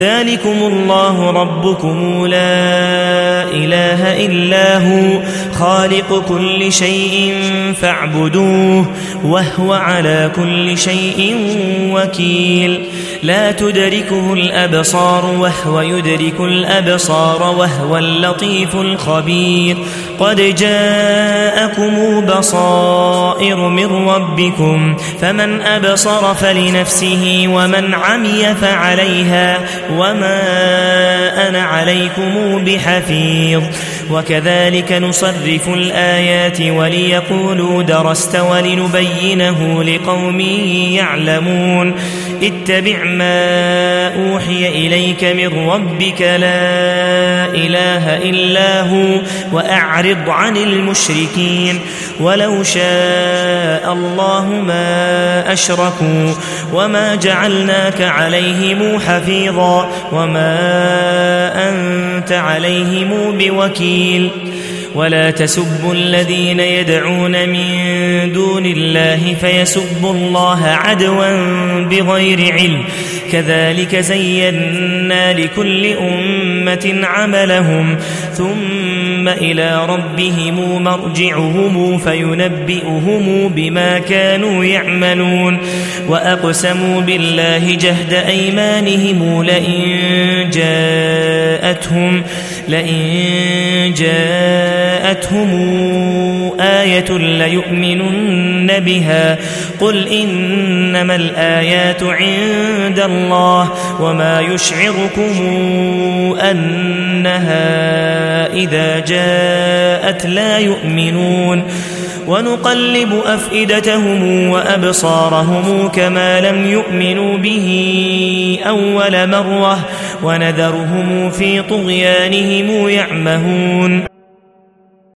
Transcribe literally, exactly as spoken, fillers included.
ذلكم الله ربكم لا إله إلا هو خالق كل شيء فاعبدوه وهو على كل شيء وكيل لا تدركه الأبصار وهو يدرك الأبصار وهو اللطيف الخبير قد جاءكم بصائر من ربكم فمن أبصر فلنفسه ومن عمي فعليها وما أنا عليكم بحفيظ وكذلك نصرف الآيات وليقولوا درست ولنبينه لقوم يعلمون اتبع ما أوحي إليك من ربك لا إله إلا هو وأعرض عن المشركين ولو شاء الله ما أشركوا وما جعلناك عليهم حفيظا وما أنت عليهم بوكيل ولا تسبوا الذين يدعون من دون الله فيسبوا الله عدوا بغير علم كذلك زينا لكل أمة عملهم ثم إلى ربهم مرجعهم فينبئهم بما كانوا يعملون وأقسموا بالله جهد أيمانهم لئن جاءتهم لئن جاءتهم آية ليؤمنن بها قل إنما الآيات عند الله وما يشعركم أنها إذا جاءت لا يؤمنون ونقلب أفئدتهم وأبصارهم كما لم يؤمنوا به أول مرة ونذرهم في طغيانهم يعمهون